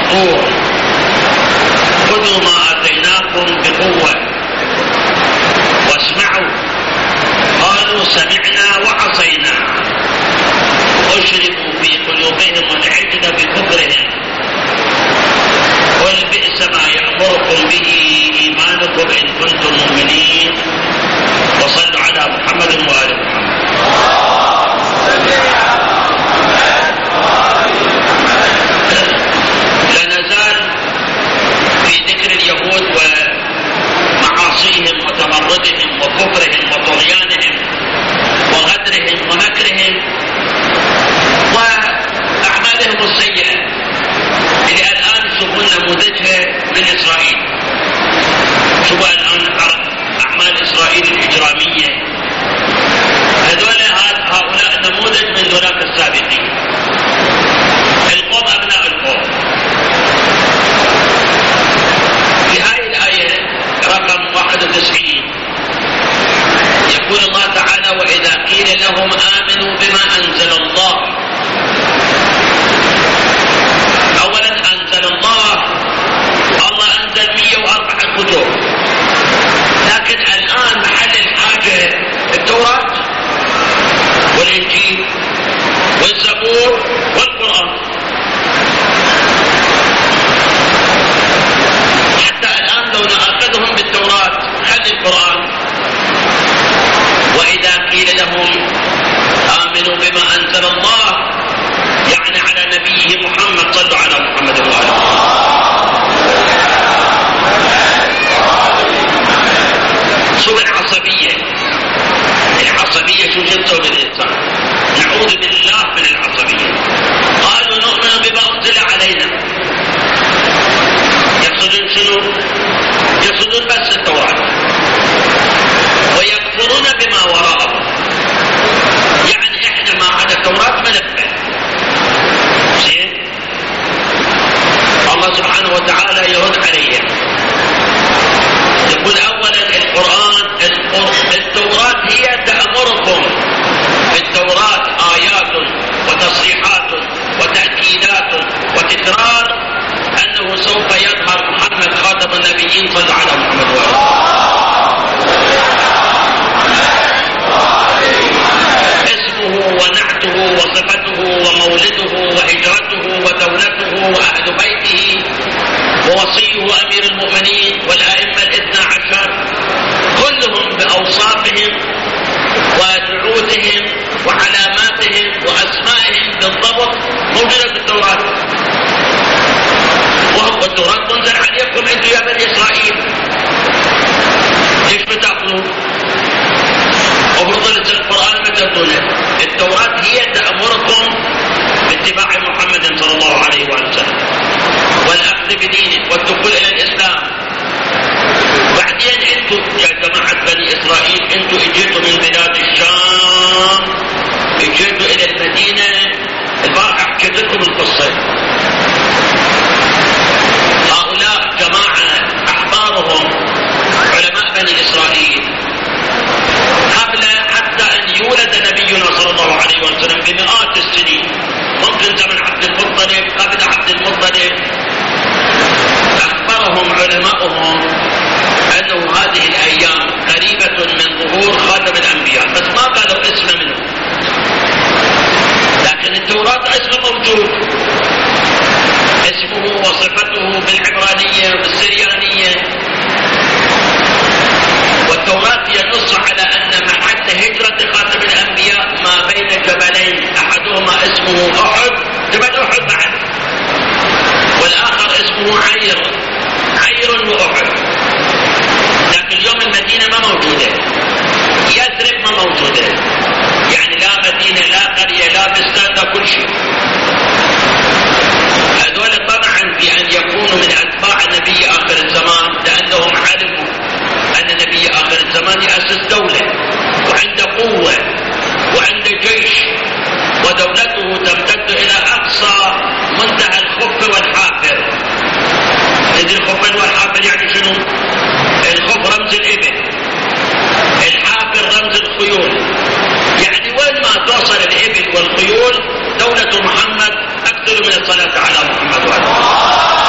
الطور خذوا ما آتيناكم بقوة واسمعوا. قالوا سمعنا وعصينا. أشربوا في قلوبهم العجل بكفرهم. قل بئس ما يأمركم به إيمانكم إن كنتم مؤمنين. وصلوا على محمد وآل محمد. لا نزال في ذكر اليهود ومعاصيهم وتمردهم وكفرهم وطغيانهم وغدرهم ومكرهم وأعمالهم السيئة اللي الآن تشوفون نموذجها من إسرائيل. شوفوا الآن أعمال إسرائيل الإجرامية. هؤلاء نموذج من ذولاك السابقين. القوم أبناء القوم. في هذه الآية رقم 91 يقول الله تعالى: وإذا قيل لهم آمنوا بما أنزل الله. أولا أنزل الله أنزل 104 كتب، لكن الآن محل الحاجة التوراة والإنجيل والزبور والقرآن. حتى الآن لو نأخذهم بالتوراة خلي القرآن. وإذا قيل لهم آمنوا بما أنزل الله يعني على نبيه محمد. صلوا على محمد وآله. شو العصبية؟ العصبية شو جنسه بالإنسان؟ نعوذ بالله من العصبية. قالوا نؤمن بما أنزل علينا. يقصدون شنو؟ يقصدون بس التوراة. ويكفرون بما وراءه، يعني احنا ما عدا التوراة ما نقبل. زين؟ الله سبحانه وتعالى يرد عليهم يقول: أولا القرآن التوراة هي تأمركم. في التوراة آيات وتصريحات وتأكيدات وتكرار أنه سوف يظهر محمد خاتم النبيين. صلى على محمد وآله. اسمه ونعته وصفته ومولده وهجرته ودولته وأهل بيته ووصيه وأمير المؤمنين والأئمة 12 كلهم بأوصافهم ودعوتهم وعلاماتهم وأسمائهم بالضبط موجودة في التوراة. والتوراة تنزل عليكم أنتم يا بني إسرائيل. ليش بتأخذون؟ وبرضه القرآن ما تأخذونه. التوراة هي تأمركم باتباع محمد صلى الله عليه وسلم والأخذ بدينه والدخول إلى الإسلام. بعدين أنتم يا جماعة بني إسرائيل أنتم اجيتوا من بلاد الشام، اجيتوا إلى المدينة. البارح حكيت لكم القصة. هؤلاء جماعة أحبارهم علماء بني إسرائيل قبل حتى أن يولد نبينا صلى الله عليه وسلم بمئات السنين، ممكن زمن عبد المطلب قبل عبد المطلب. أخبرهم علماؤهم أنه هذه الأيام قريبة من ظهور خاتم الأنبياء، بس ما قالوا اسم منه. لكن التوراة اسمه موجود، اسمه وصفته بالعبرانية وبالسريانية. والتوراة ينص على أن محل هجرة خاتم الأنبياء ما بين جبلين، أحدهما اسمه أحد، جبل أحد بعد، والآخر اسمه عير وأحد. لكن اليوم المدينة ما موجودة، يثرب ما موجودة، يعني لا مدينة لا قرية لا بستان لا كل شيء. هذول طبعا في أن يكونوا من أتباع نبي آخر الزمان، لأنهم علموا أن نبي آخر الزمان يأسس دولة وعنده قوة وعنده جيش، ودولته تمتد إلى أقصى منتهى الخف والحافر. تدري الخف والحافر يعني شنو؟ الخف رمز الإبل، الحافر رمز الخيول. يعني وين ما توصل الإبل والخيول دولة محمد أكثر من الصلاة على محمد وآله.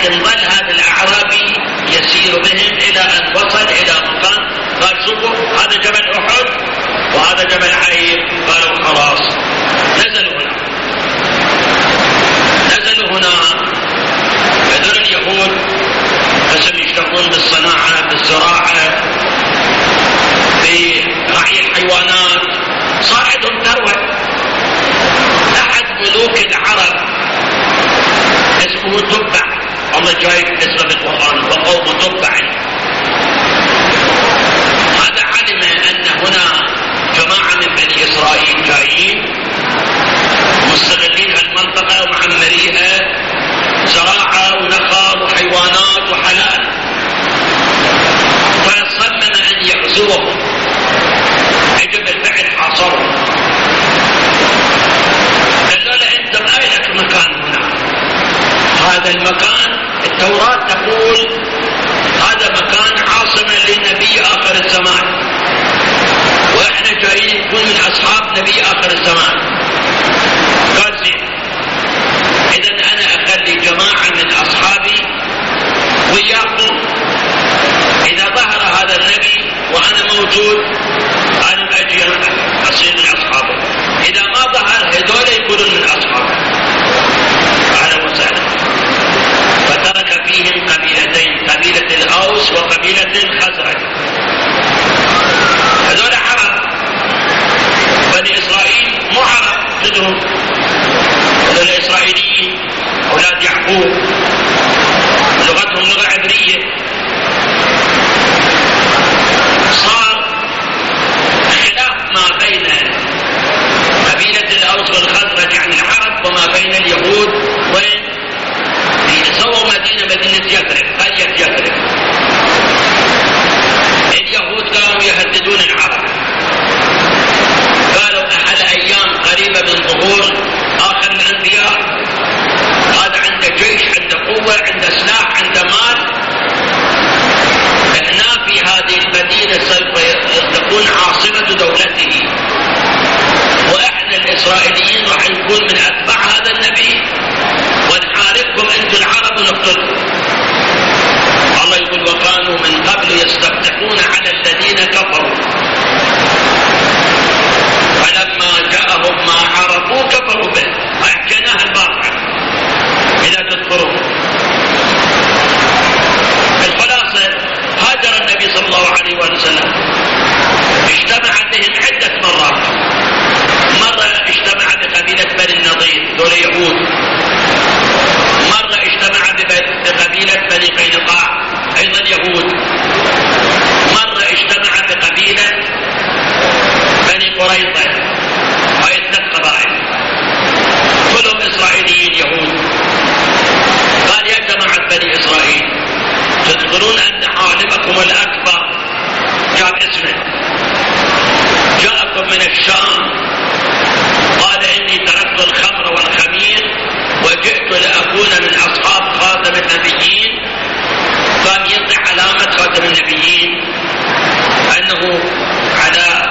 لكن ظل هذا الأعرابي يسير بهم إلى أن وصل إلى مكان قال شوفوا هذا جبل أحد وهذا جبل عين. قالوا خلاص. نزلوا هنا هذول اليهود قسم يشتغلون بالصناعة بالزراعة برعي الحيوانات، صار عندهم ثروة. أحد ملوك العرب اسمه تبع، الله جايب اسمه بالقرآن وقوم تبع. هذا علم أن هنا جماعة من بني إسرائيل جايين مستغلين هالمنطقة ومعمريها زراعة ونخل وحيوانات وحلال، فصمم أن يغزوهم. اجى بالفعل حاصرهم. قالوا له أنت ما لك مكان هنا، هذا المكان التوراة تقول هذا مكان عاصمة لنبي آخر الزمان، وإحنا جايين نكون من أصحاب نبي آخر الزمان. قال زين، إذن أنا أخلي جماعة من أصحابي وياكم، إذا ظهر هذا النبي وأنا موجود أنا أجي أصير من أصحابه، إذا ما ظهر هذول يكونون من أصحابه. أهلا وسهلا. فترك فيهم قبيلتين، قبيلة الأوس وقبيلة الخزرج. هذول عرب، بني إسرائيل مو عرب جدهم، هذول الإسرائيليين أولاد يعقوب، لغتهم لغة عبرية. صار خلاف ما بين قبيلة الأوس والخزرج يعني العرب وما بين اليهود، وين سووا مدينة يثرب، قرية يثرب. اليهود كانوا يهددون العرب، قالوا أحد أيام قريبة من ظهور آخر الأنبياء، هذا عنده جيش، عنده قوة، عنده سلاح، عنده مال، هنا في هذه المدينة سوف تكون عاصمة دولته، وإحنا الإسرائيليين راح نكون من أتباع هذا النبي ونحاربكم أنتم العرب ونقتلكم. الله يقول وكانوا من قبل يستفتحون على الذين كفروا فلما جاءهم ما عرفوا كفروا به. أحكيناها البارحة إذا تذكرون. الخلاصة هاجر النبي صلى الله عليه وسلم، اجتمع بهم عدة مرات. مرة اجتمع بقبيلة بني النضير دول يهود، مرة اجتمع بقبيلة بني قينقاع أيضا يهود، مرة اجتمع بقبيلة بني قريظة، هاي الثلاث قبائل كلهم إسرائيليين يهود. قال يا جماعة بني إسرائيل، تذكرون أن عالمكم الأكبر جاب اسمه جاءكم من الشام، قال إني تركت الخمر والخمير وجئت لأكون من أصحاب خاتم النبيين. قام يضع علامة خاتم النبيين أنه على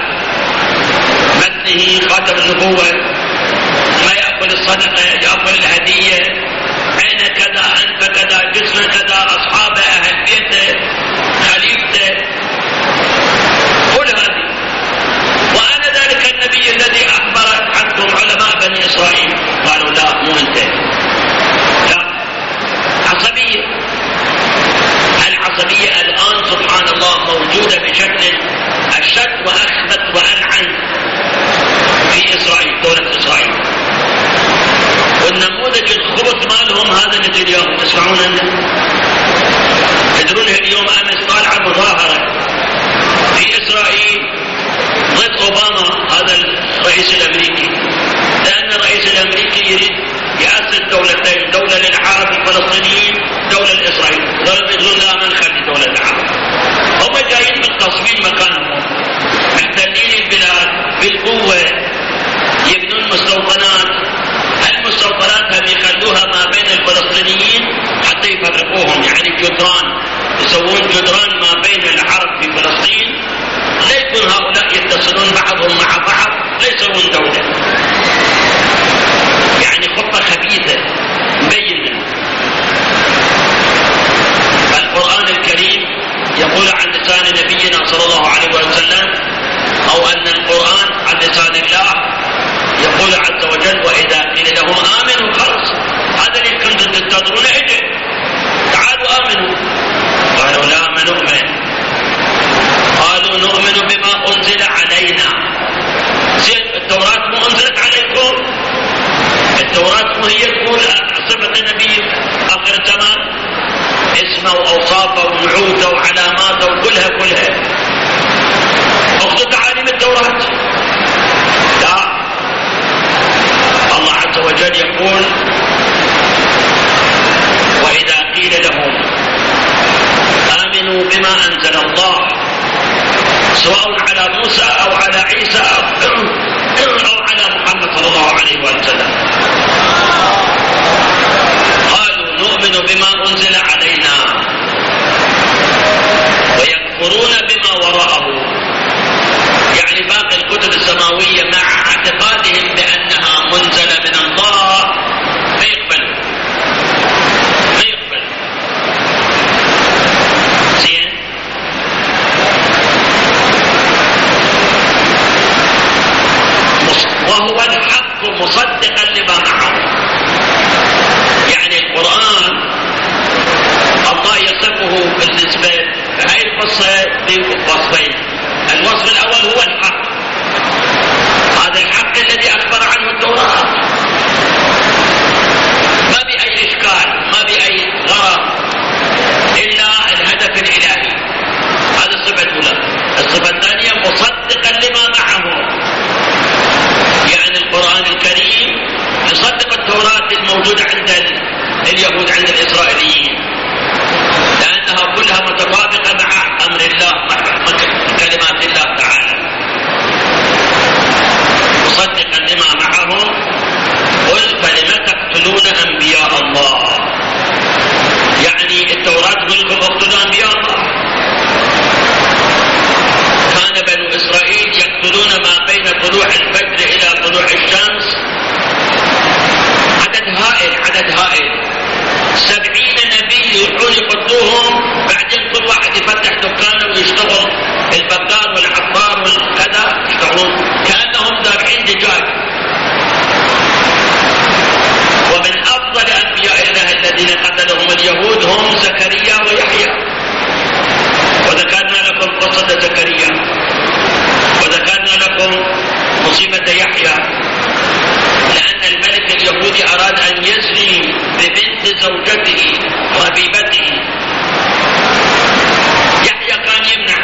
متنه خاتم النبوة، ما يأكل الصدقة، يأكل الهدية، عين كذا، أنت كذا، جسم كذا، أصحابه، أهل بيته، خليفته، كل هذه. وأنا ذلك النبي الذي أخبر عنكم علماء بني إسرائيل. قالوا لا مو أنت، لا. عصبية. العصبية الآن سبحان الله موجودة بشكل أشد وأخبث وألعن في إسرائيل، دولة إسرائيل. والنموذج الخبث مالهم هذا نتنياهو، تسمعون عنه؟ تدرون اليوم أمس طالعة مظاهرة في إسرائيل ضد أوباما هذا الرئيس الأمريكي، لأن الرئيس الأمريكي يريد يأسس دولتين، دولة للعرب الفلسطينيين، دولة لإسرائيل. يقولون لا ما نخلي دولة العرب. هم جايين متصمين مكانهم، محتلين البلاد بالقوة، يبنون مستوطنات. المستوطنات هم يخلوها ما بين الفلسطينيين حتى يفرقوهم، يعني جدران، يسوون جدران ما بين العرب في فلسطين، لا يكون هؤلاء يتصلون بعضهم مع بعض، لا يسوون دولة. يعني خطة خبيثة مبينة. اسمه وأوصافه ونعوته وعلاماته وكلها أخذوا تعاليم التوراة. لا، الله عز وجل يقول: وإذا قيل لهم آمنوا بما أنزل الله سواء على موسى أو على عيسى أو على محمد صلى الله عليه وسلم قالوا نؤمن بما أنزل علينا ويكفرون بما وراءه، يعني باقي الكتب السماوية مع اعتقادهم بأنها منزلة من الله ما يقبل زين. وهو الحق مصدقا لما معه، يعني القرآن الله يصفه بالنسبة هاي القصة بوصفين. الوصف الأول هو الحق، هذا الحق الذي أخبر عنه التوراة، ما بأي إشكال ما بأي غرض إلا الهدف الإلهي. هذه الصفة الأولى. الصفة الثانية مصدقا لما معه، يعني القرآن الكريم يصدق التوراة الموجودة عند اليهود عند الإسرائيليين، لأنها كلها متطابقة مع أمر الله مع كلمات الله تعالى. مصدقا لما معهم قل فلم تقتلون أنبياء الله، يعني التوراة تقول لكم اقتلوا أنبياء الله. كان بنو إسرائيل يقتلون ما بين طلوع الفجر إلى طلوع الشمس، عدد هائل 70 نبي يروحون يقتلوهم، بعدين كل واحد يفتح دكانه ويشتغل، البقال والعطار والكذا يشتغلون كأنهم ذابحين دجاج. ومن أفضل أنبياء الله الذين قتلهم اليهود هم زكريا ويحيى، وذكرنا لكم قصة زكريا وذكرنا لكم مصيبة يحيى، لأن الملك اليهودي أراد أن يزني ببنت زوجته ربيبته. يحيى كان يمنع،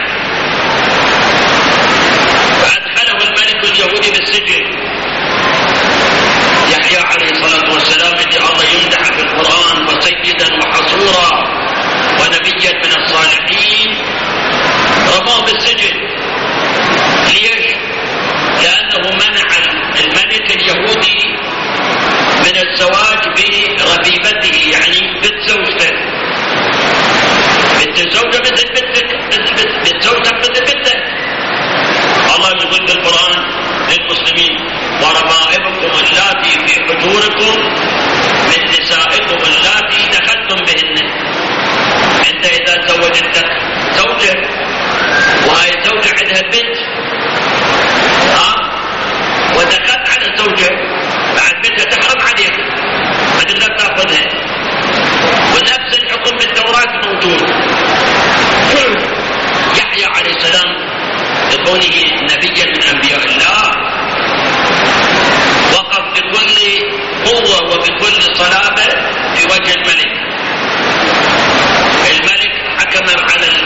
فأدخله الملك اليهودي بالسجن. يحيى عليه الصلاة والسلام اللي الله يمدح في القرآن وسيدا وحصورا ونبيا من الصالحين، رماه بالسجن. ليش؟ لأنه منع الملك اليهودي من الزواج بربيبته، يعني بنت زوجته. بنت الزوجة مثل بنت زوجتك مثل بنتك. الله يقول في القرآن للمسلمين: وربائبكم اللاتي في حجوركم من نسائكم اللاتي دخلتم بهن. انت اذا زوجتك زوجة وهي زوجة عندها بنت ودخلت على الزوجة بعد بنتها تحرم عليك، ما تقدر تاخذها، ونفس الحكم بالتوراة موجود. يحيى عليه السلام لكونه نبيا من انبياء الله وقف بكل قوة وبكل صلابة في وجه الملك. الملك حكم على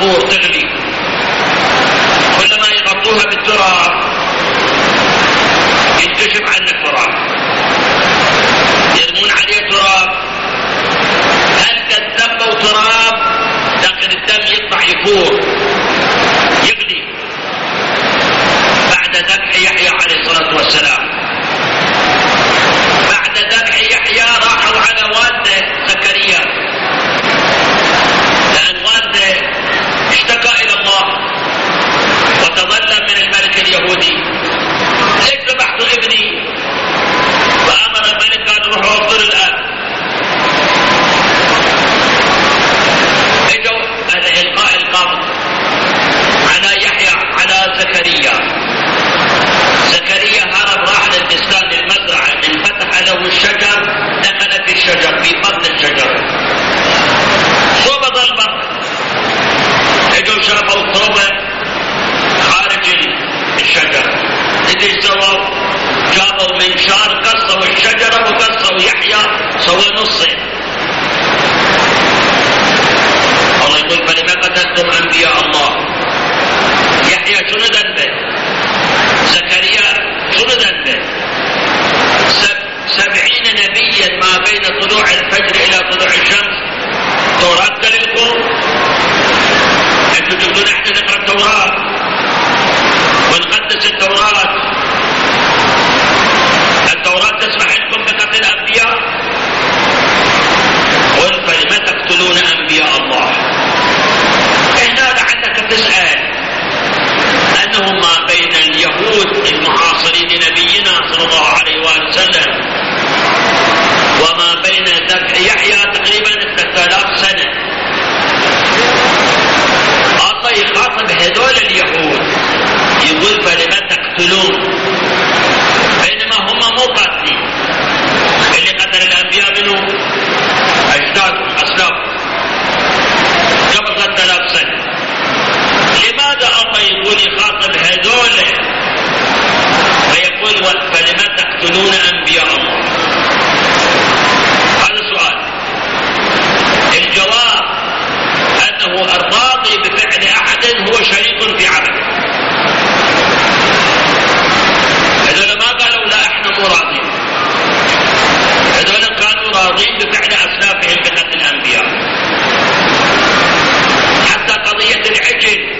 تفور تغلي، كلما يغطوها بالتراب ينكشف عنه التراب، يرمون عليه تراب، هلك الدم وتراب، لكن الدم يطلع يفور يغلي. بعد ذبح يحيى عليه الصلاة والسلام، بعد ذبح يحيى راحوا على والده زكريا، لأن والده اشتكى إلى الله وتظلم من الملك اليهودي: ليش ذبحتوا ابني؟ فأمر الملك قال: روحوا افطر الآن. اجوا إلقاء القبض على يحيى على زكريا. زكريا هرب، راح للبستان للمزرعة، انفتح له الشجر، دخل في الشجر، في بطن الشجر، صوب البطن. اجوا شافوا تربة خارج الشجر، ايش سووا؟ جابوا منشار قصوا الشجرة وقصوا يحيى، سووا نصين. الله يقول: فلما قتلتم أنبياء الله. يحيى شنو ذنبه؟ زكريا شنو ذنبه؟ 70 نبيا ما بين طلوع الفجر إلى طلوع الشمس. توراة لكم؟ انتم تقولون احنا نقرأ التوراة ونقدس التوراة. التوراة تسمح لكم بقتل الأنبياء؟ قل: فلم تقتلون أنبياء الله. هنا لعلك تسأل أنه ما بين اليهود المعاصرين لنبينا صلى الله عليه وآله وسلم وما بين ذبح يحيى تقريبا 3000 سنة. الله يخاطب هذول اليهود يقول: فلما تقتلون، بينما هم مو قاتلين. اللي قتل الأنبياء منهم أجدادهم أسلافهم قبل 3000 سنة. لماذا الله يقول يخاطب هذول فيقول: فلما تقتلون أنبياء الله؟ هذا سؤال. الجواب أنه الراضي بفعل أحد هو شريك في عمله. هذول ما قالوا لا احنا مو راضين، هذول كانوا راضين بفعل أسلافهم بقتل الأنبياء. حتى قضية العجل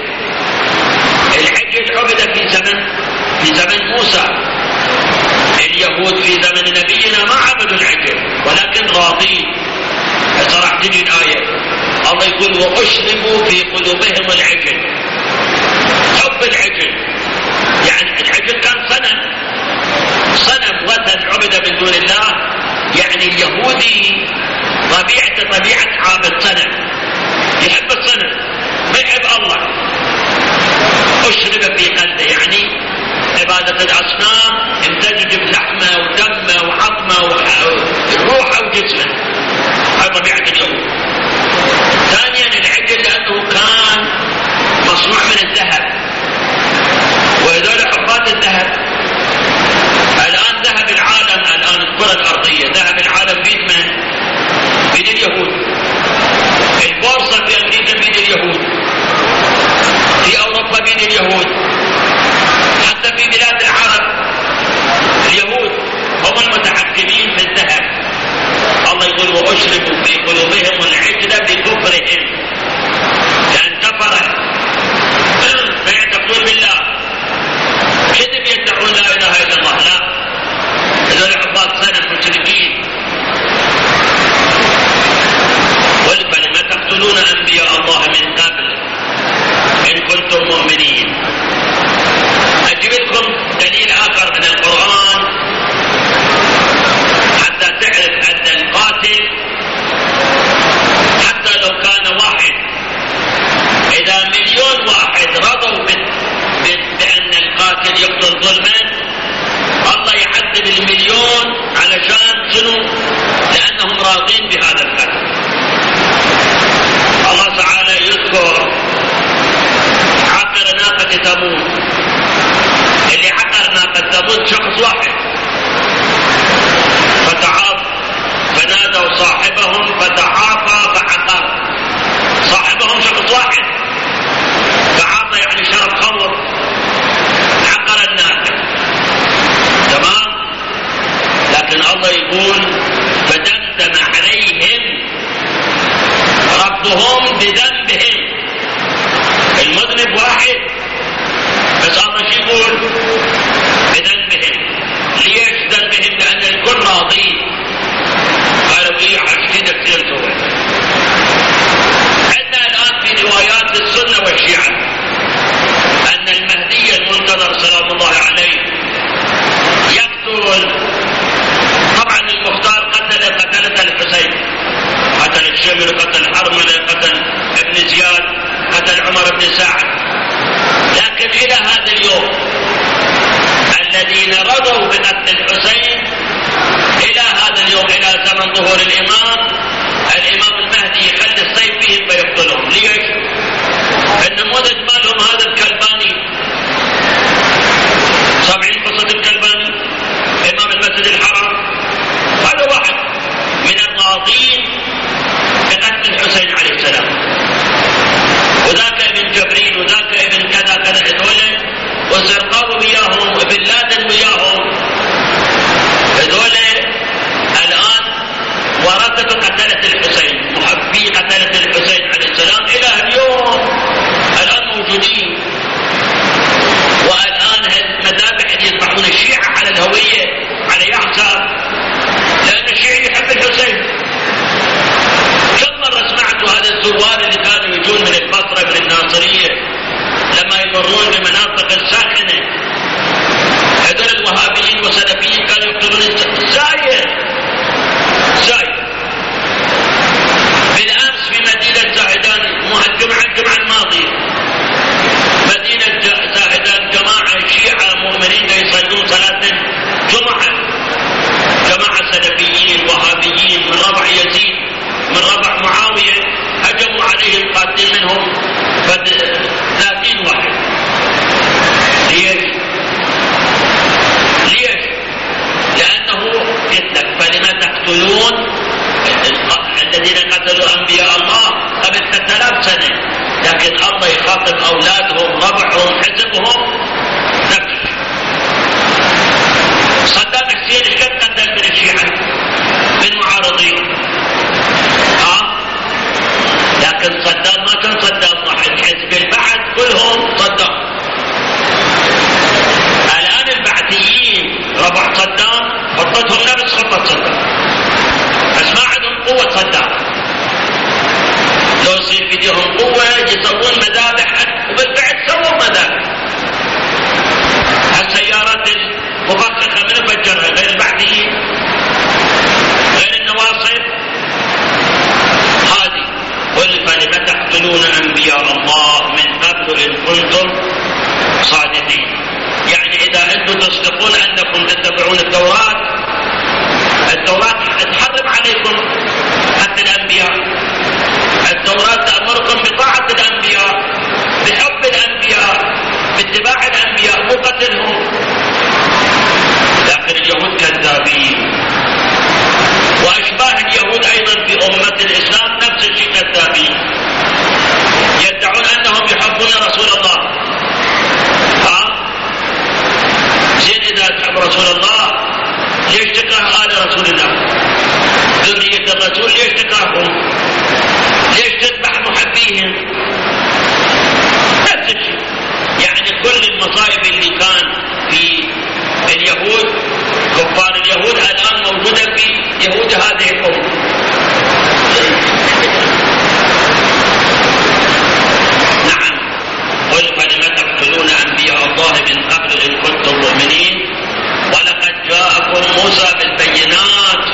عبد في زمن موسى. اليهود في زمن نبينا ما عبدوا العجل ولكن راضين. صراحة تجي الآية الله يقول: وأشربوا في قلوبهم العجل، حب العجل. يعني العجل كان صنم وثن عبد من دون الله. يعني اليهودي طبيعة عابد صنم، يحب الصنم ما يحب الله. أشرب في قلبه يعني عبادة الأصنام امتزج بلحمه ودمه وعظمه وروحه وجسمه. هذه طبيعة اليهود. ثانيا العجل لأنه كان مصنوع من الذهب، وهذول حبات الذهب. الآن ذهب العالم، الآن الكرة الأرضية ذهب العالم بيد من؟ بيد اليهود. البورصة في أمريكا بيد اليهود، في أوروبا بيد اليهود، حتى في بلاد العرب كلهم بذنبهم. المذنب واحد بس الله شو يقول؟ بذنبهم. ليش ذنبهم؟ لأن الكل راضين. قالوا إيه عشان كثير سوى. عندنا الآن في روايات السنة والشيعة أن المهدي المنتظر سلام الله عليه يقتل. طبعا المختار قتل الحسين، قتل الشمر، قتل حرملة، قتل ابن زياد، قتل عمر بن سعد. لكن إلى هذا اليوم الذين رضوا بقتل الحسين إلى هذا اليوم، إلى زمن ظهور الإمام المهدي يخلي السيف فيهم فيقتلهم. ليش؟ النموذج مالهم هذا الكلباني. سامعين قصة الكلباني إمام المسجد الحرام؟ هذا واحد من الراضين بقتل الحسين عليه السلام، وذاك ابن جبريل وذاك ابن كذا كذا، هذول والزرقاوي وياهم وابن لادن وياهم، هذول الآن ورثة قتلة الحسين، محبي قتلة الحسين عليه السلام إلى اليوم الآن موجودين. والآن المذابح اللي يطبعون الشيعة على الهوية على يحسب، لأن الشيعي يحب الحسين. كم مرة سمعتوا هذا الزوار اللي كانوا يجون من البصرة من الناصرية لما يمرون بمناطق الساخنة، هذول الوهابيين والسلفيين كانوا يقتلون الزايد. بالأمس في مدينة زاهدان، الجمعة الماضية، مدينة زاهدان، جماعة شيعة مؤمنين يصلون صلاة جماعة سلفيين وهابيين من ربع يزيد من ربع معاوية هجموا عليهم قاتلين منهم 30 واحد. ليش؟ لأنه قتلك. فلما تقتلون الذين قتلوا أنبياء الله قبل 3000 سنة، لكن الله يخاطب أولادهم ربعهم حزبهم نفسه. صدام حسين ايش قد قتل من الشيعة من معارضين؟ لكن صدام ما كان صدام واحد، حزب البعث كلهم صدام. الآن البعثيين ربع صدام خطتهم نفس خطة صدام، بس ما عندهم قوة صدام. لو يصير فيديهم قوة يسوون مذابح، وبالفعل سووا مذابح. السيارات المفخخة من فجرها غير البعثيين، غير النواصب هذه. قل فلم تقتلون أنبياء الله من قبل إن كنتم صادقين. يعني إذا أنتم تصدقون أنكم تتبعون التوراة تحرم عليكم قتل الأنبياء. التوراة تأمركم بطاعة الأنبياء، بحب الأنبياء، باتباع الأنبياء، مو قتلهم. لكن اليهود كذابين، وأشباه اليهود أيضا في أمة الإسلام نفس الشيء كذابين، يدعون أنهم يحبون رسول الله. زين إذا تحب رسول الله ليش تكره آل رسول الله؟ ذرية الرسول ليش تكرههم؟ ليش تذبح محبيهم؟ نفس الشيء. يعني كل المصائب اللي كان في اليهود كفار اليهود الآن موجودة في يهود هذه الأمة. نعم. قل فلم تقتلون أنبياء الله من قبل إن كنتم مؤمنين ولقد جاءكم موسى بالبينات.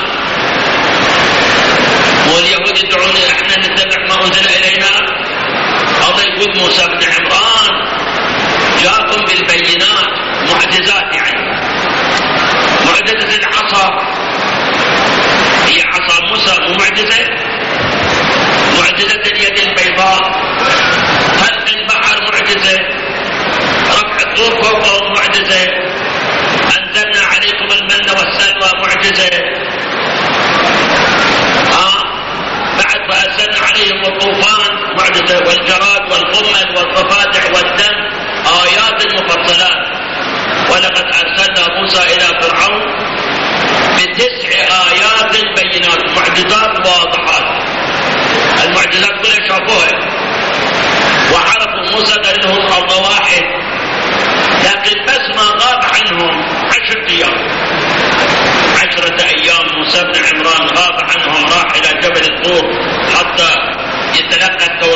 واليهود يدعون احنا نتبع ما انزل الينا. الله يقول موسى بن عمران جاءكم بالبينات، معجزات. يعني معجزة العصا هي عصا موسى، مو معجزة. معجزة اليد البيضاء، خلق البحر معجزة، رفع الطور فوقهم معجزة، أنزلنا عليكم المن والسلوى معجزة. بعد فأرسلنا عليهم الطوفان معجزة، والجراد والقمل والضفادع والدم، آيات مفصلات. ولقد أرسلنا موسى إلى فرعون ب9 آيات بينات، معجزات واضحات. المعجزات كلها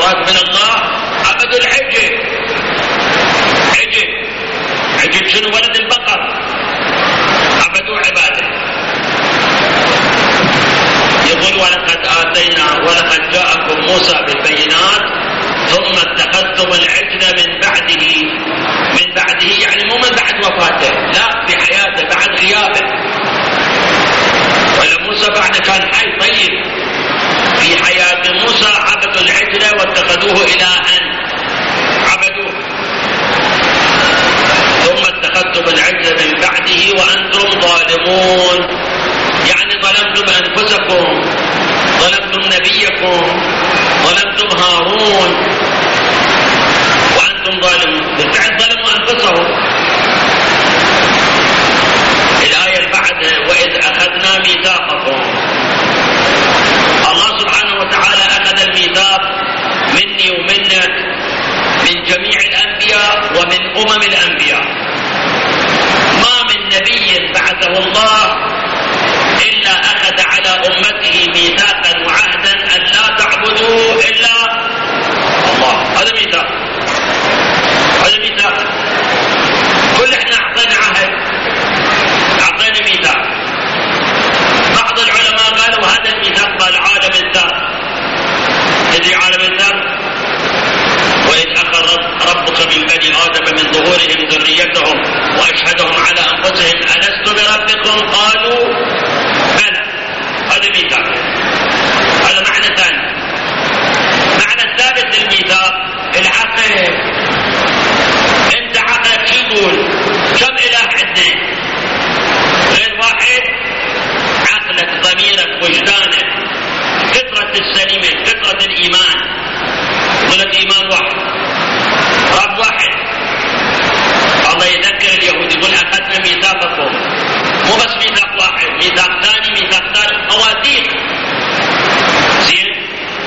التوراة من الله عبدوا العجل. عجل شنو؟ ولد البقر، عبدوا عباده. يقول ولقد جاءكم موسى بالبينات ثم اتخذتم العجل من بعده يعني مو من بعد وفاته، لا، في حياته بعد غيابه. ولا موسى بعد كان حي. طيب في حياة موسى عبدوا العجل واتخذوه إلها، عبدوه. ثم اتخذتم العجل من بعده وأنتم ظالمون، يعني ظلمتم أنفسكم، ظلمتم نبيكم، ظلمتم هارون، وأنتم ظالمون. بالفعل ظلموا أنفسهم. الآية اللي بعد وإذ أخذنا ميثاقكم، الله سبحانه وتعالى أخذ الميثاق مني ومنك، من جميع الأنبياء ومن الأنبياء. ما من نبي بعثه الله إلا أخذ على أمته ميثاقا وعهدا أن لا تعبدوا إلا الله. هذا ميثاق، هذا ميثاق. كل احنا أعطينا عهد، أعطينا ميثاق. بعض العلماء قالوا هذا الميثاق قال عالم الذات. تدري عالم الذات؟ وإذ أخذ ربك من بني آدم من ظهورهم ذريتهم وأشهدهم على أنفسهم ألست بربكم قالوا بلى. هذا ميثاق، هذا معنى ثاني. معنى الثالث للميثاق العقل. انت عقلك شو يقول؟ كم إله عندنا؟ غير واحد. عقلك، ضميرك، وجدانك، فطرة السليمة، فطرة الإيمان. قلت إيمان واحد، رب واحد. الله يذكر اليهود يقول أخذنا ميثاقكم، مو بس ميثاق واحد، ميثاق ثاني، ميثاق ثالث، مواثيق. زين.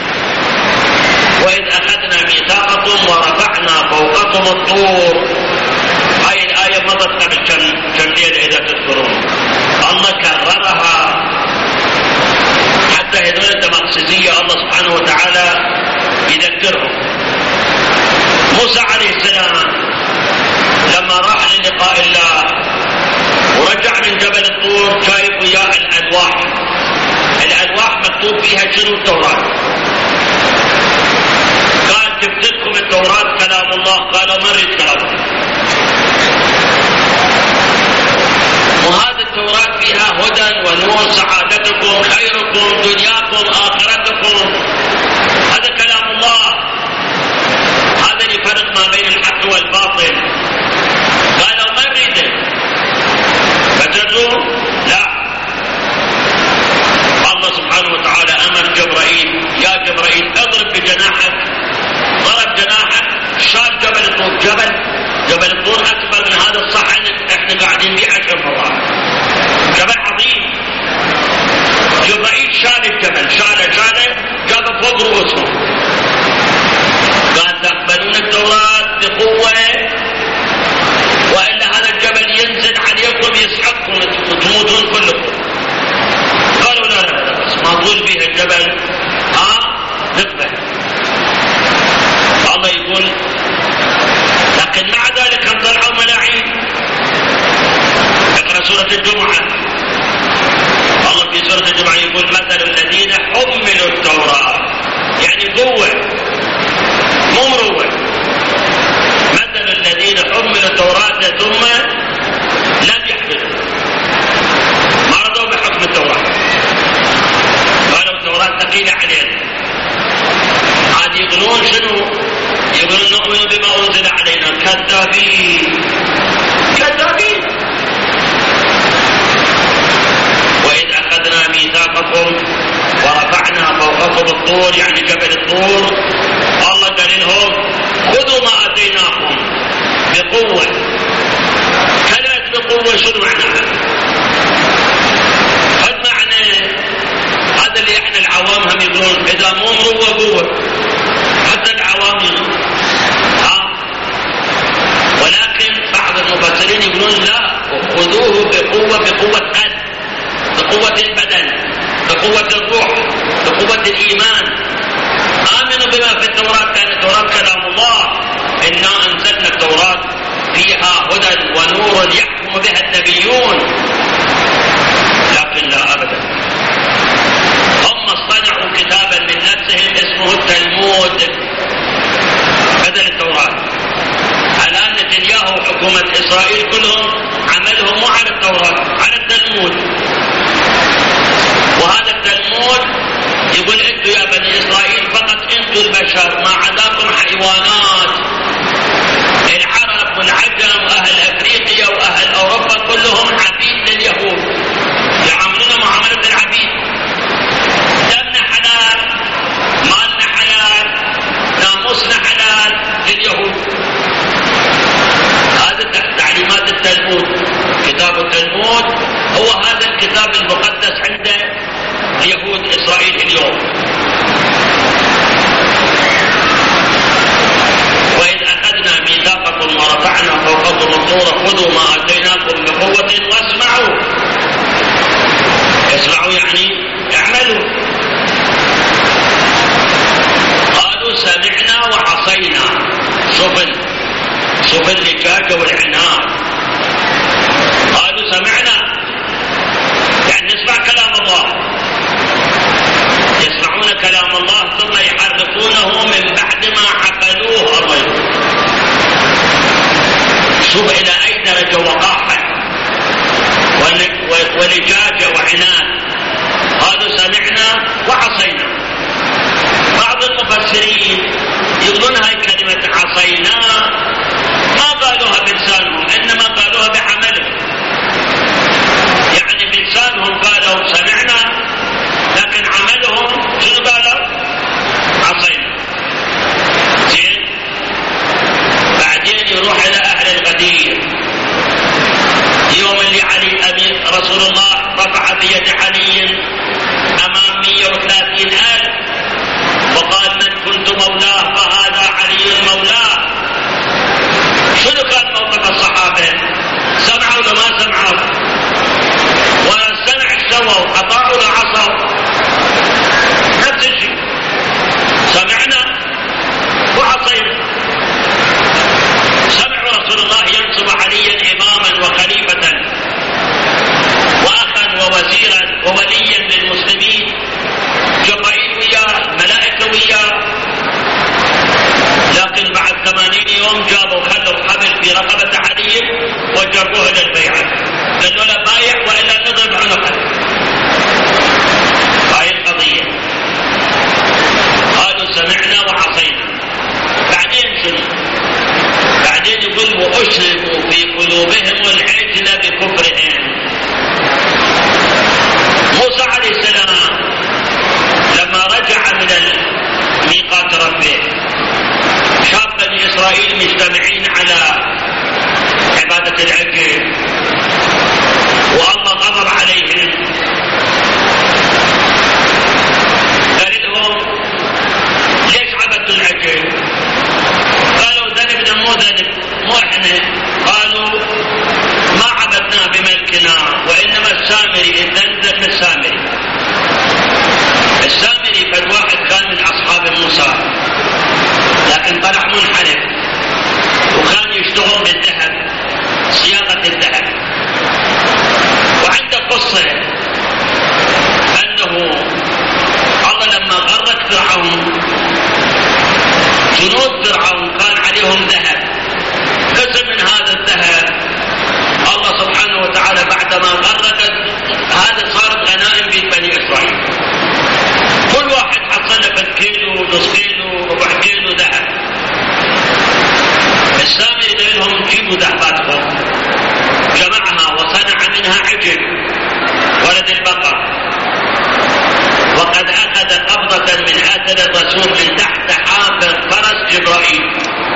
وإذ أخذنا ميثاقكم ورفعنا فوقكم الطور. هاي الآية مضت قبل كم ليلة إذا تذكرون. الله كررها حتى هذول الدمقسيسية الله سبحانه وتعالى يذكرهم. موسى عليه السلام لما راح للقاء الله ورجع من جبل الطور جايب وياه الألواح. الألواح مكتوب فيها شنو؟ التوراة. قال جبت لكم التوراة كلام الله. قالوا ما نريد كلام الله. وهذه التوراة فيها هدى ونور، سعادتكم، خيركم، دنياكم، آخرتكم. هذا كلام الله. هذا اللي فرق ما بين الحق والباطل. قالوا ما نريده. فتدروا؟ لا. الله سبحانه وتعالى أمر جبرائيل، يا جبرائيل اضرب بجناحك. ضرب جناحك، شال جبل الطور. جبل الطور أكبر من هذا الصحن احنا قاعدين فيه 10 مرات. جبل عظيم. جبرائيل شال الجبل، شاله جاب فوق رؤوسهم. قال تقبلون التوراة بقوة وإلا هذا الجبل ينزل عليكم يسحقكم وتموتون كلكم. قالوا لا بس ما طول فيها الجبل نقبل. الله يقول لكن مع ذلك هم طلعوا ملاعين. اقرأ سورة الجمعة. الله في سورة الجمعة يقول مثل الذين حملوا التوراة، يعني قوة مو مروة. مثل الذين حملوا التوراة ثم لم يحملوا، ما رضوا بحكم التوراة. قالوا التوراة ثقيلة علينا. عاد يقولون شنو؟ يقولون نؤمن بما أنزل علينا. كذابين. وإذ أخذنا ميثاقكم ورفعنا فوقكم الطور، يعني جبل الطور. الله قال لهم خذوا ما أتيناكم بقوة. كلمة بقوة شنو معناها؟ هذا معنى هذا اللي احنا العوام هم يقولون إذا مو مروة قوة. حتى العوام ولكن بعض المفسرين يقولون لا، خذوه بقوة قلب، بقوة البدن، بقوة الروح، بقوة الإيمان. آمنوا بما في التوراة دستور يحكم بها النبيون، لكن لا أبدا. هم اصطنعوا كتابا من نفسهم اسمه التلمود بدل التوراة. الآن نتنياهو وحكومة إسرائيل كلهم عملهم مو على التوراة، على التلمود. وهذا التلمود يقول انتوا يا بني إسرائيل فقط انتوا البشر، ما عداكم حيوانات. العرب والعجم وأهل أفريقيا وأهل أوروبا كلهم عبيد لليهود، يعاملون معاملة العبيد. دمنا حلال، مالنا حلال، ناموسنا حلال لليهود. هذا تعليمات التلمود. كتاب التلمود هو هذا الكتاب المقدس عند يهود إسرائيل اليوم. وإذ أخذنا ميثاقكم ورفعنا فوقكم الطور خذوا ما آتيناكم بقوة واسمعوا. اسمعوا يعني اعملوا. قالوا سمعنا وعصينا. شوف اللجاجة والعناد. قالوا سمعنا يعني نسمع كلام الله، يسمعون كلام الله ثم يحرفونه من بعد ما عقلوه. الرجل شوف إلى أي درجة وقاحة ولجاجة وعناد. قالوا سمعنا وعصينا. بعض المفسرين يقولون هاي كلمة عصينا ما قالوها بلسانهم، إنما قالوها بعملهم. يعني بلسانهم قالوا سمعنا، لكن عملهم شنو قالوا؟ عصينا. زين. بعدين يروح إلى أهل الغدير. يوم اللي علي أمين رسول الله رفع بيد علي أمام 130,000 وقال من كنت مولاه فهذا علي مولاه. شنو كان موقف الصحابة؟ سمعوا ولا ما سمعوا؟ وسمع سووا، أطاعوا ولا عصوا؟ نفس الشيء. سمعنا وعصينا. سمعوا رسول الله ينصب عليا إماما وخليفة وأخا ووزيرا ووليا للمسلمين، جبريل وياه، ملائكة وياه. لكن بعد 80 يوم جابوا خلوا حبل في رقبة علي وجروه إلى البيعة. قالوا لا بايع وإلا نضرب عنقه. هاي القضية. قالوا سمعنا وعصينا. بعدين شنو؟ بعدين يقول وأشربوا في قلوبهم العجل بكفرهم. موسى عليه السلام لما رجع من ميقات ربه شاف بني إسرائيل مجتمعين على عبادة العجل، والله غضب عليهم. قال لهم ليش عبدتوا العجل؟ قالوا ذنبنا مو ذنب، مو احنا. قالوا ما عبدناه بملكنا وإنما السامري الذنب السامري. السامري فد واحد كان من أصحاب موسى لكن طلع منحرف وكان يشتغل بالذهب، صياغة الذهب. وعنده قصة أنه الله لما غرق فرعون جنود فرعون كان عليهم ذهب، قسم من هذا الذهب الله سبحانه وتعالى بعدما غرقت هذا صارت غنائم بين بني إسرائيل. كل واحد حصل له كيلو ونص كيلو وربع كيلو ذهب. السامري قال لهم جيبوا ذهباتكم. جمعها وصنع منها عجل ولد البقر، وقد أخذ قبضة من آثر الرسول من تحت حافر فرس جبرائيل.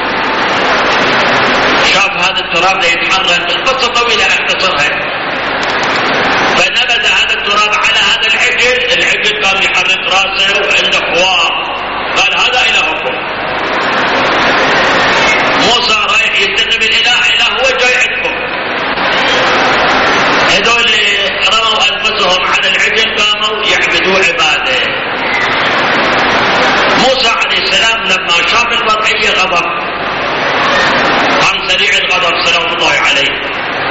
شاف هذا التراب لا يتحرك. القصة طويلة اختصرها. فنبذ هذا التراب على هذا العجل. العجل كان يحرك راسه وعنده خوار. قال هذا إلهكم. موسى رايح يستقبل إله هو جاي عندكم. هذول اللي رموا أنفسهم على العجل قاموا يعبدوا عباده. موسى عليه السلام لما شاف الوضعية غضب، كان سريع الغضب سلام الله عليه.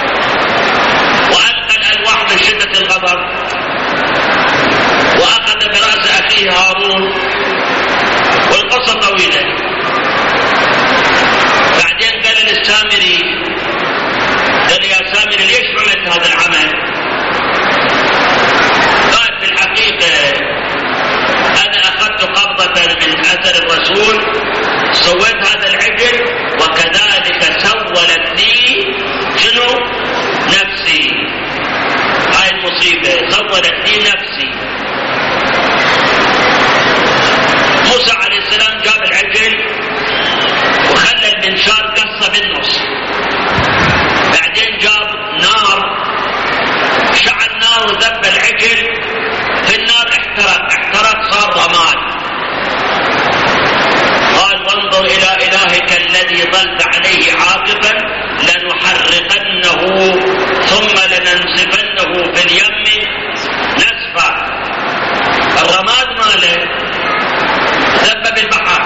بنفسي نفسي. موسى عليه السلام جاب العجل وخلى المنشار قصه بالنص، بعدين جاب نار، شعل نار وذب العجل في النار، احترق صار رماد. قال وانظر إلى إلهك الذي ظلت عليه عاكفا لنحرقنه ثم لننسفنه في اليم نسفا. الرماد ماله ذب بالبحر.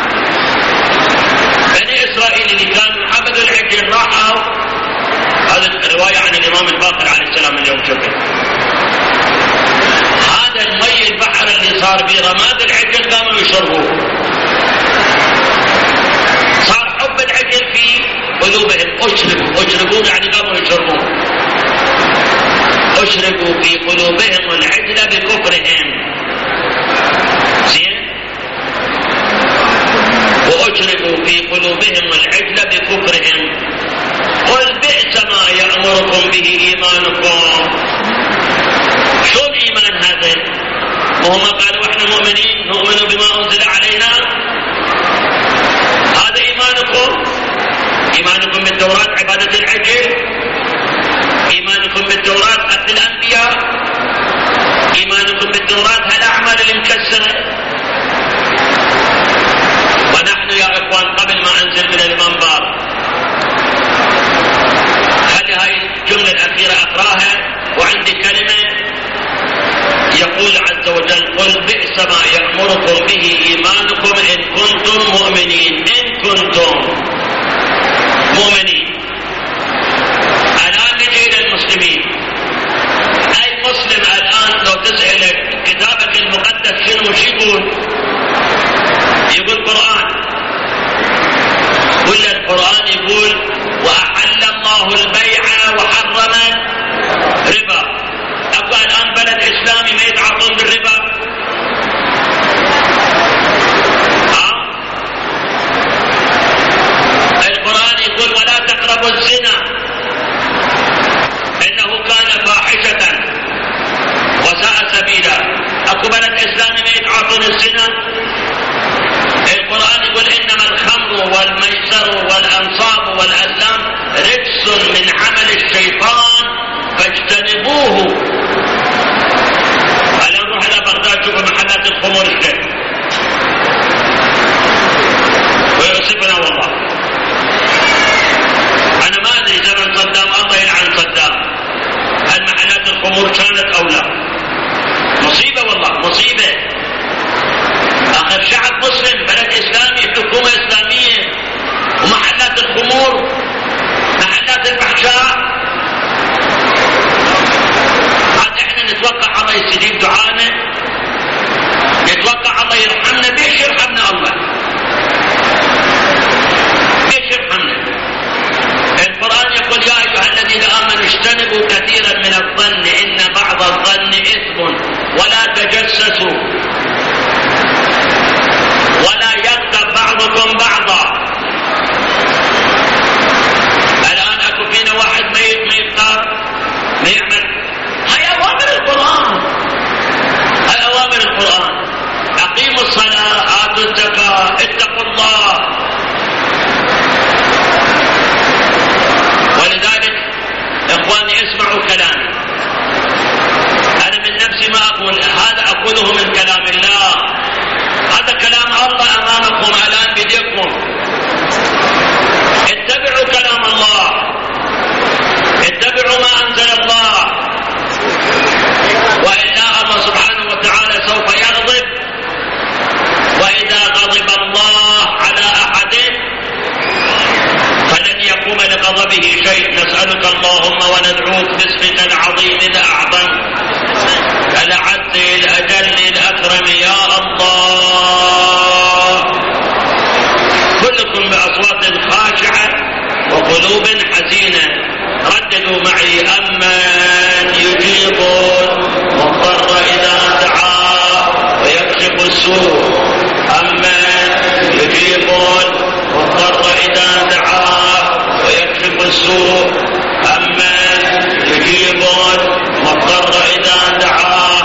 بني إسرائيل اللي كانوا عبدوا العجل راحوا، هذه رواية عن الإمام الباقر عليه السلام اليوم شوفوا، هذا المي البحر اللي صار به رماد العجل قاموا يشربوه، صار حب العجل في قلوبهم. أشربوا يعني قاموا يشربوه. أشربوا في قلوبهم العجل بكفرهم. زين؟ وأشربوا في قلوبهم العجل بكفرهم. قل بئس ما يأمركم به إيمانكم. شو الإيمان هذا؟ وهم قالوا احنا مؤمنين نؤمن بما أنزل علينا، هذا إيمانكم؟ إيمانكم بالتوراة عبادة العجل؟ إيمانكم بالتوراة قتل الأنبياء؟ إيمانكم بالتوراة هالأعمال المكسرة؟ ونحن يا إخوان قبل ما أنزل من المنبر خلي هاي الجملة الأخيرة أقراها، وعندي كلمة يقول عز وجل قل بئس ما يأمركم به إيمانكم إن كنتم مؤمنين. إن كنتم مؤمنين. الآن نجي إلى المسلمين. أي مسلم الآن لو تسأل كتابك المقدس شنو يقول؟ يقول قرآن، كل القرآن يقول وأحل الله البيع وحرم ربا. أبقى الآن بلد إسلامي ما يتعاطون بالربا؟ القرآن يقول ولا تقربوا الزنا إنه كان فاحشة وساء سبيلا. أكو بلد إسلامي ما يتعاطون الزنا؟ القرآن يقول إنما الخمر والميسر والأنصاب والأزلام رجس من عمل الشيطان فاجتنبوه. هلا نروح إلى بغداد شوفوا محلات الخمور الشيء ويوصفنا والله. أنا ما أدري زمن صدام الله يلعن صدام هل محلات الخمور كانت أو لا. مصيبة والله مصيبة. آخر شعب مسلم بلد إسلامي حكومة إسلامية ومحلات الخمور محلات الفحشاء. عاد احنا نتوقع الله يستجيب دعانا، نتوقع الله يرحمنا. بيش يرحمنا الله؟ بيش يرحمنا؟ القرآن يقول يا أيها الذين آمنوا اجتنبوا كثيرا من الظن إن بعض الظن إثم ولا تجسسوا ولا يغتب بعضكم بعضا. الآن أكو فينا واحد ما يختار ما يعمل. هاي أوامر القرآن، هاي أوامر القرآن. أقيموا الصلاة، آتوا الزكاة، اتقوا الله. ولذلك إخواني اسمعوا كلامي، أنا من نفسي ما أقول هذا، أقوله من كلام الله. هذا كلام الله أمامكم الآن بيديكم. اتبعوا كلام الله، اتبعوا ما أنزل الله، وإلا الله سبحانه وتعالى سوف يغضب. وإذا غضب الله على أحد فلن يقوم لغضبه شيء. نسألك اللهم وندعوك باسمك العظيم الأعظم الأعز الأجل الأكرم يا الله. كلكم بأصوات خاشعة وقلوب حزينة رددوا معي أمن يجيب مضطر إذا دعاه ويكشف السوء. أمن يجيب مضطر إذا دعاه ويكشف السوء. أمن يجيب مضطر إذا دعاه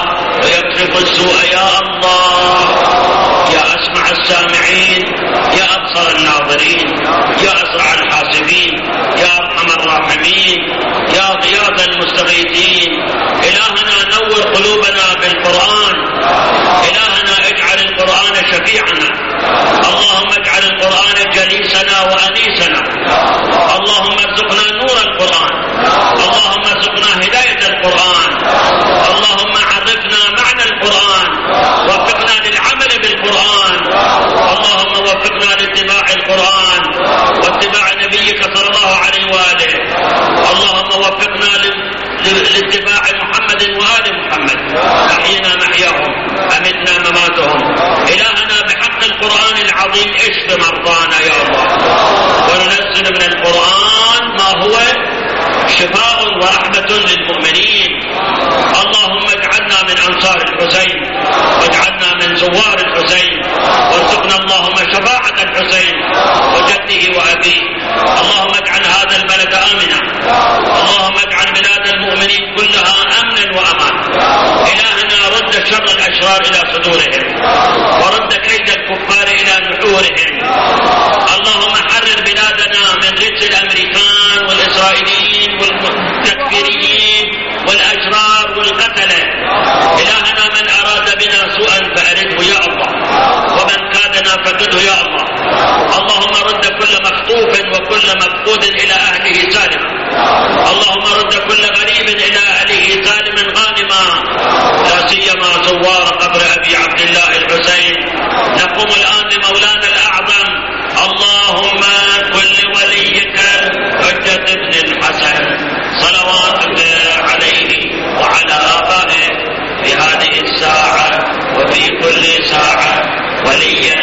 الناظرين، يا أسرع الحاسبين، يا أرحم الراحمين، يا غياث المستغيثين. إلهنا نور قلوبنا بالقرآن، إلهنا اجعل القرآن شفيعنا، اللهم اجعل القرآن جليسنا وأنيسنا، اللهم ارزقنا نور القرآن، اللهم ارزقنا هداية القرآن، اللهم عرفنا معنى القرآن، وفقنا للعمل بالقرآن، اللهم وفقنا لاتباع القرآن واتباع نبيك صلى الله عليه وآله، اللهم وفقنا لاتباع محمد وآل محمد، أحينا محياهم أمتنا مماتهم. إلهنا بحق القرآن العظيم اشف مرضانا يا الله، وننزل من القرآن ما هو شفاء ورحمة للمؤمنين. اللهم اجعلنا من أنصار الحسين، واجعلنا من زوار الحسين، وارزقنا اللهم شفاعة الحسين وجده وأبيه. اللهم اجعل هذا البلد آمنا، اللهم اجعل بلاد المؤمنين كلها أمنا وأمان. إلهنا رد شر الأشرار إلى صدورهم، ورد كيد الكفار إلى نحورهم. اللهم حرر بلادنا من رجس الأمريكان والإسرائيليين والتكفيريين والأشرار والقتلة. إلهنا من أراد بنا سوءا فأرده يا الله، ومن كادنا فقده يا الله. اللهم رد كل مخطوف وكل مفقود إلى أهله سالما، اللهم رد كل غريب إلى أهله سالما غانما، لا سيما زوار قبر أبي عبد الله الحسين. نقوم الآن لمولانا الأعظم، اللهم كل وليك حجة ابن الحسن صلواتك عليه وعلى آبائه في هذه الساعة وفي كل ساعة وليا